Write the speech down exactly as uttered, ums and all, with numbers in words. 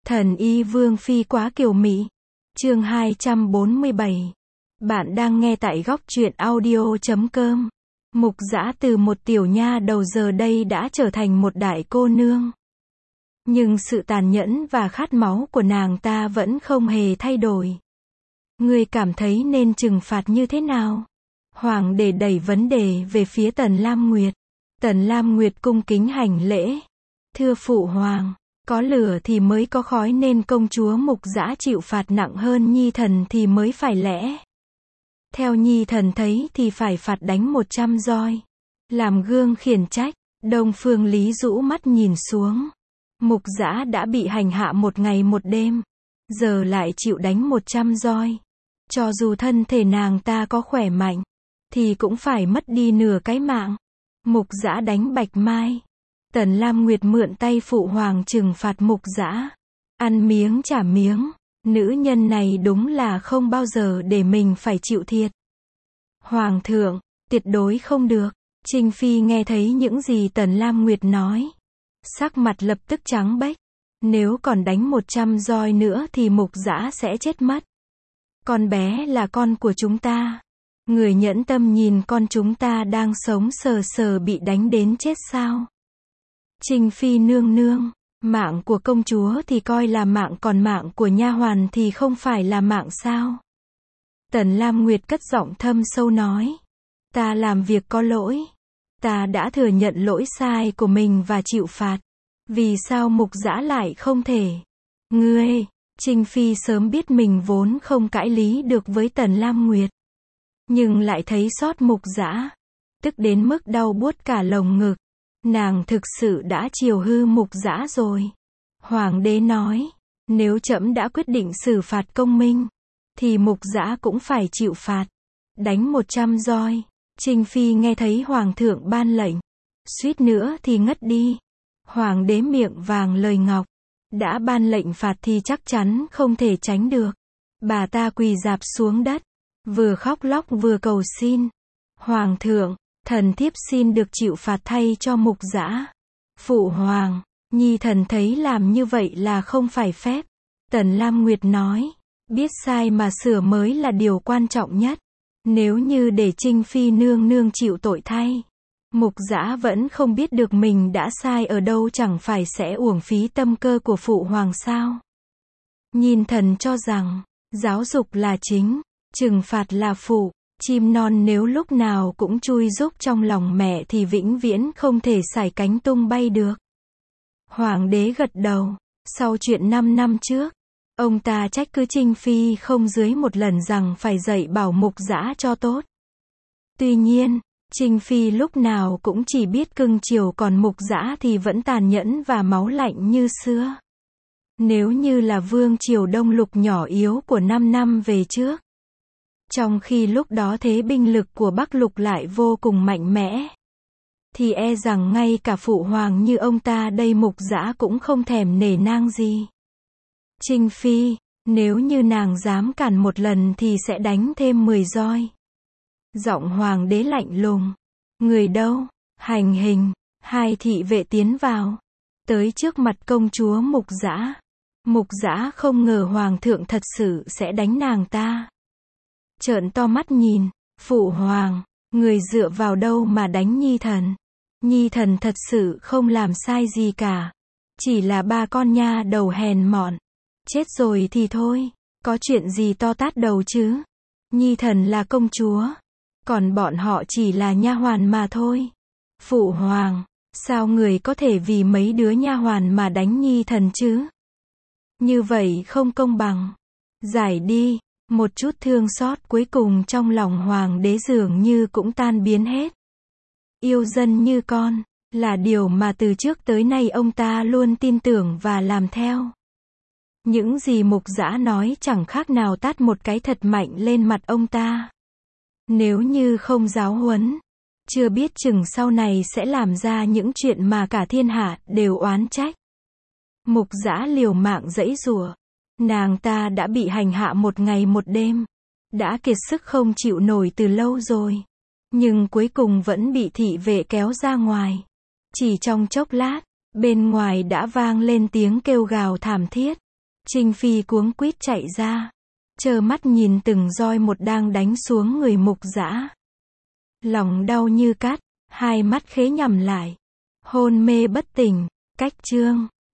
Thần y Vương Phi quá kiều mị. Chương hai trăm bốn mươi bảy. Bạn đang nghe tại góc truyện audio chấm com. Mục Dã từ một tiểu nha đầu giờ đây đã trở thành một đại cô nương. Nhưng sự tàn nhẫn và khát máu của nàng ta vẫn không hề thay đổi. Ngươi cảm thấy nên trừng phạt như thế nào? Hoàng đế đẩy vấn đề về phía Tần Lam Nguyệt. Tần Lam Nguyệt cung kính hành lễ. Thưa phụ hoàng, có lửa thì mới có khói nên công chúa Mục Dã chịu phạt nặng hơn nhi thần thì mới phải lẽ. Theo nhi thần thấy thì phải phạt đánh một trăm roi. Làm gương khiển trách. Đông Phương Lý rũ mắt nhìn xuống. Mục Dã đã bị hành hạ một ngày một đêm. Giờ lại chịu đánh một trăm roi. Cho dù thân thể nàng ta có khỏe mạnh, thì cũng phải mất đi nửa cái mạng. Mục Dã đánh Bạch Mai. Tần Lam Nguyệt mượn tay phụ hoàng trừng phạt Mục Dã. Ăn miếng trả miếng. Nữ nhân này đúng là không bao giờ để mình phải chịu thiệt. Hoàng thượng, tuyệt đối không được. Trinh Phi nghe thấy những gì Tần Lam Nguyệt nói. Sắc mặt lập tức trắng bệch. Nếu còn đánh một trăm roi nữa thì Mục Dã sẽ chết mất. Con bé là con của chúng ta. Người nhẫn tâm nhìn con chúng ta đang sống sờ sờ bị đánh đến chết sao? Trinh Phi nương nương, mạng của công chúa thì coi là mạng, còn mạng của nha hoàn thì không phải là mạng sao? Tần Lam Nguyệt cất giọng thâm sâu nói. Ta làm việc có lỗi. Ta đã thừa nhận lỗi sai của mình và chịu phạt. Vì sao Mục Dã lại không thể? Ngươi, Trinh Phi sớm biết mình vốn không cãi lý được với Tần Lam Nguyệt. Nhưng lại thấy xót Mục Dã. Tức đến mức đau buốt cả lồng ngực. Nàng thực sự đã chiều hư Mục Dã rồi. Hoàng đế nói, nếu trẫm đã quyết định xử phạt công minh, thì Mục Dã cũng phải chịu phạt. Đánh một trăm roi. Trinh Phi nghe thấy Hoàng thượng ban lệnh. Suýt nữa thì ngất đi. Hoàng đế miệng vàng lời ngọc. Đã ban lệnh phạt thì chắc chắn không thể tránh được. Bà ta quỳ rạp xuống đất. Vừa khóc lóc vừa cầu xin. Hoàng thượng, thần thiếp xin được chịu phạt thay cho Mục Dã. Phụ hoàng, nhi thần thấy làm như vậy là không phải phép. Tần Lam Nguyệt nói. Biết sai mà sửa mới là điều quan trọng nhất. Nếu như để Trinh Phi nương nương chịu tội thay, Mục Dã vẫn không biết được mình đã sai ở đâu, chẳng phải sẽ uổng phí tâm cơ của phụ hoàng sao? Nhìn thần cho rằng, giáo dục là chính, trừng phạt là phụ. Chim non nếu lúc nào cũng chui rúc trong lòng mẹ thì vĩnh viễn không thể sải cánh tung bay được. Hoàng đế gật đầu. Sau chuyện năm năm trước, ông ta trách cứ Trinh Phi không dưới một lần rằng phải dạy bảo Mục Dã cho tốt. Tuy nhiên, Trinh Phi lúc nào cũng chỉ biết cưng chiều, còn Mục Dã thì vẫn tàn nhẫn và máu lạnh như xưa. Nếu như là vương triều Đông Lục nhỏ yếu của năm năm về trước, trong khi lúc đó thế binh lực của Bắc Lục lại vô cùng mạnh mẽ, thì e rằng ngay cả phụ hoàng như ông ta đây Mục Dã cũng không thèm nể nang gì. Trinh Phi, nếu như nàng dám cản một lần thì sẽ đánh thêm mười roi. Giọng hoàng đế lạnh lùng. Người đâu? Hành hình. Hai thị vệ tiến vào. Tới trước mặt công chúa Mục Dã. Mục Dã không ngờ hoàng thượng thật sự sẽ đánh nàng ta. Trợn to mắt nhìn. Phụ hoàng, người dựa vào đâu mà đánh nhi thần? Nhi thần thật sự không làm sai gì cả. Chỉ là ba con nha đầu hèn mọn. Chết rồi thì thôi, có chuyện gì to tát đầu chứ? Nhi thần là công chúa, còn bọn họ chỉ là nha hoàn mà thôi. Phụ hoàng, sao người có thể vì mấy đứa nha hoàn mà đánh nhi thần chứ? Như vậy không công bằng. Giải đi. Một chút thương xót cuối cùng trong lòng hoàng đế dường như cũng tan biến hết. Yêu dân như con, là điều mà từ trước tới nay ông ta luôn tin tưởng và làm theo. Những gì Mục Dã nói chẳng khác nào tát một cái thật mạnh lên mặt ông ta. Nếu như không giáo huấn, chưa biết chừng sau này sẽ làm ra những chuyện mà cả thiên hạ đều oán trách. Mục Dã liều mạng giãy giụa. Nàng ta đã bị hành hạ một ngày một đêm. Đã kiệt sức không chịu nổi từ lâu rồi. Nhưng cuối cùng vẫn bị thị vệ kéo ra ngoài. Chỉ trong chốc lát, bên ngoài đã vang lên tiếng kêu gào thảm thiết. Trinh Phi cuống quýt chạy ra, trơ mắt nhìn từng roi một đang đánh xuống người Mục Dã. Lòng đau như cắt, hai mắt khế nhắm lại, hôn mê bất tỉnh. Cách chương